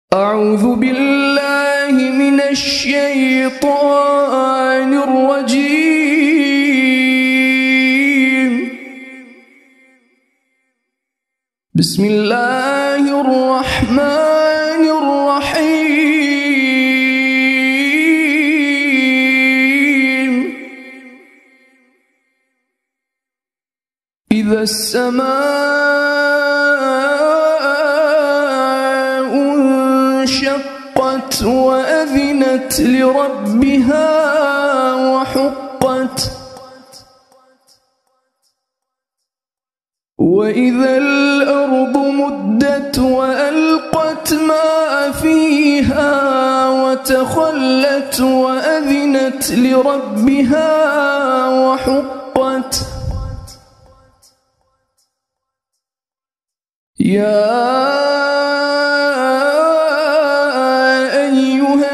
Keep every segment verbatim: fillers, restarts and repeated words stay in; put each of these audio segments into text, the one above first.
أعوذ بالله من الشيطان الرجيم. بسم الله الرحمن الرحيم. إذا السماء انشقت وأذنت لربها وحقت، وإذا الأرض مدت وألقت ما فيها وتخلت وأذنت لربها وحقت. يا أيها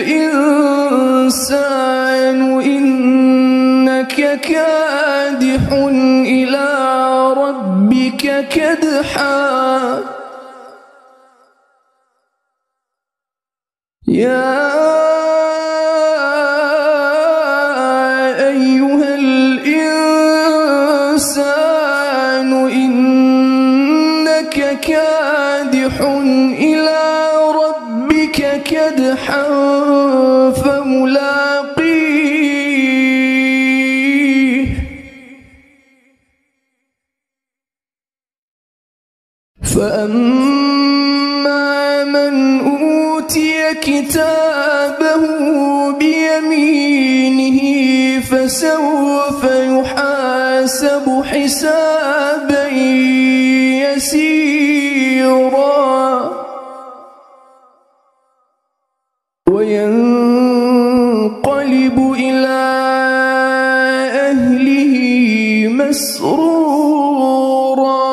الإنسان إنك كادح إلى ربك كدحا. يا أيها الإنسان إنك كادح إلى ربك كدحا فملاقيه. فأما من أوتي كتابه بيمينه فسوف يحاسب حسابا يسيرا وينقلب إلى أهله مسرورا.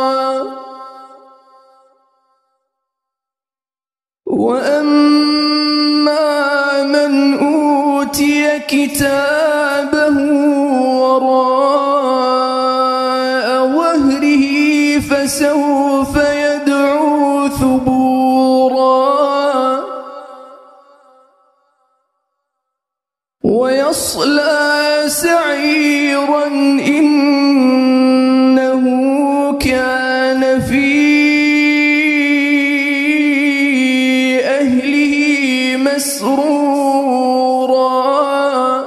وأما من أوتي كتابه وراء ظهره فسوف يدعو ثبورا ويصلى سعيرا إنه كان في أهله مسرورا.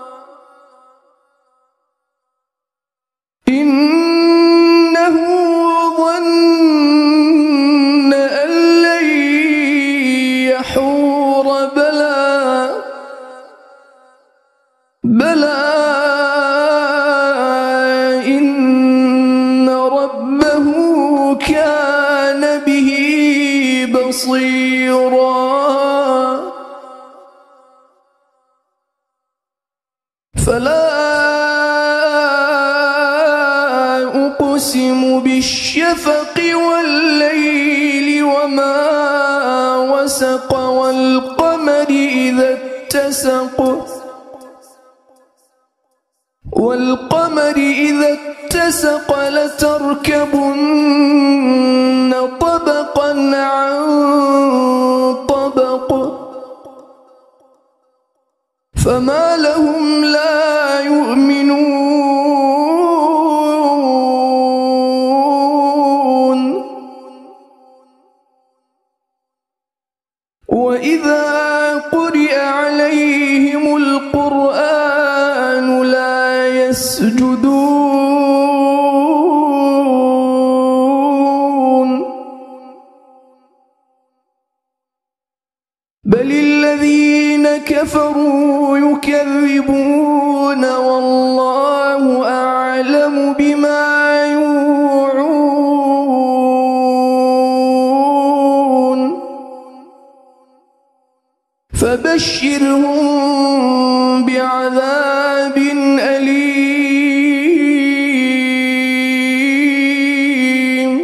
إنه ظن أن لن يحور بلى بلى إن ربه كان به بصيرا. فلا أقسم بالشفق والليل وما وسق والقمر إذا اتسق والقمر إذا اتسق لتركبن طبقا عن طبق فما لهم لا يؤمنون. وإذا قرئ عليهم القرآن لا يسجدون بل الذين كفروا يكذبون والله أعلم بما يوعون. فبشرهم بعذاب أليم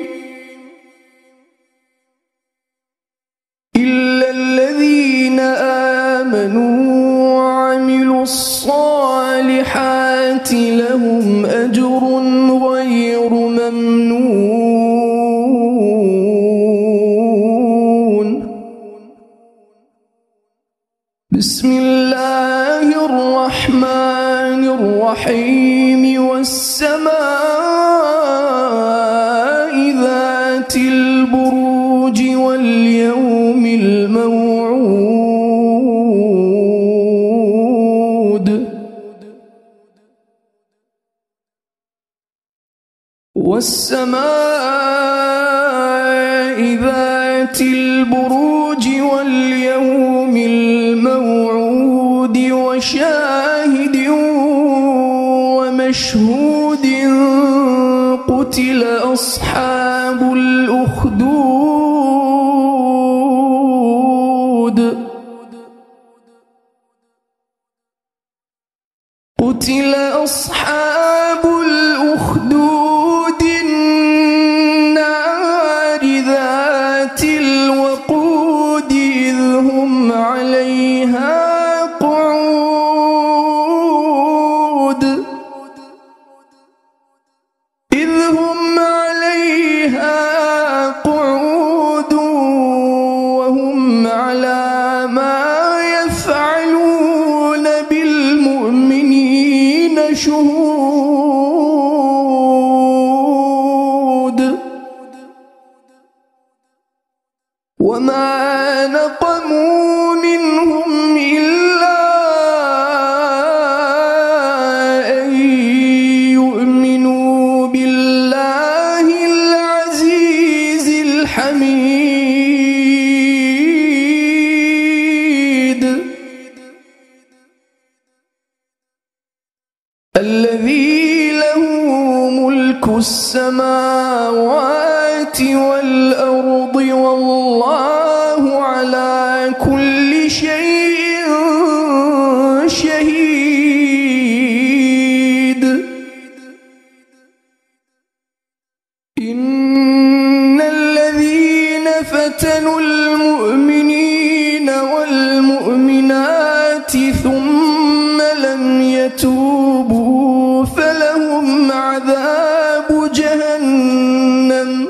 إلا الذين آمنوا وعملوا الصالحات لهم أجر غير ممنون. بسم الله الرحمن الرحيم والسماء ذات البروج واليوم الموعود والسماء ذات البروج واليوم الموعود وشاهد ومشهود قتل أصحاب الأخدود قتل أصحاب الأخدود النار ذات الوقود إذ هم عليها قعود إذ هم عليها قعود وهم على ما يفعلون بالمؤمنين شهود وما نقموا منهم إلا أن يؤمنوا بالله العزيز الحميد الذي له ملك السماوات والأرض والله على كل شيء شهيد إن الذين فتنوا المؤمنين والمؤمنات ثم لم يتوبوا فلهم عذاب جهنم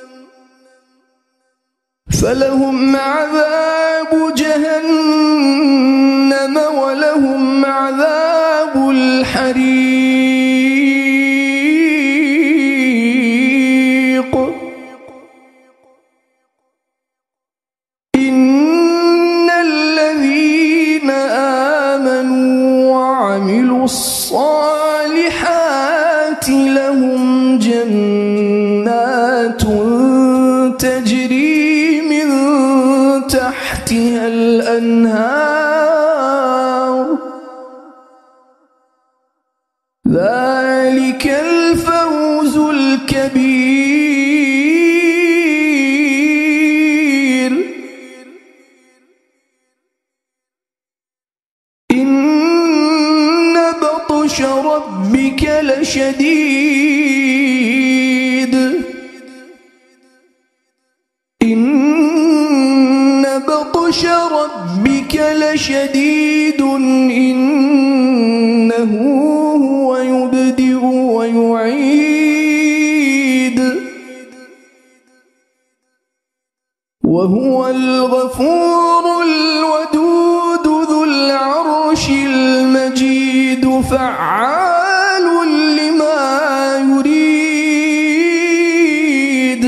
فلهم عذاب جهنم ولهم عذاب الحريق إن الذين آمنوا وعملوا الصالحات لهم جنات تجري من تحتها الأنهار ذلك الفوز الكبير إن بطش ربك لشديد إن بطش ربك لشديد إنه هو يبدئ ويعيد وهو الغفور الودود ذو العرش المجيد فعال لما يريد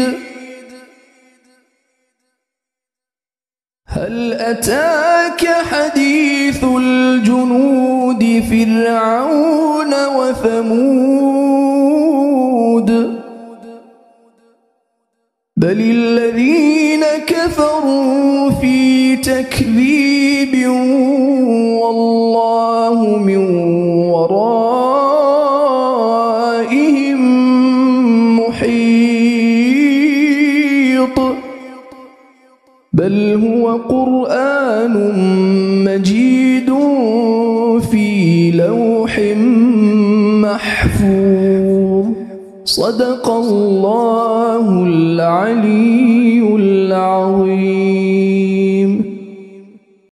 هل أتاك حديث الجنود فرعون وثمود بل الذين كفروا في تكذيب والله من ورائهم محيط بل هو قرآن مجيد في لوح محفوظ صدق الله العلي العظيم.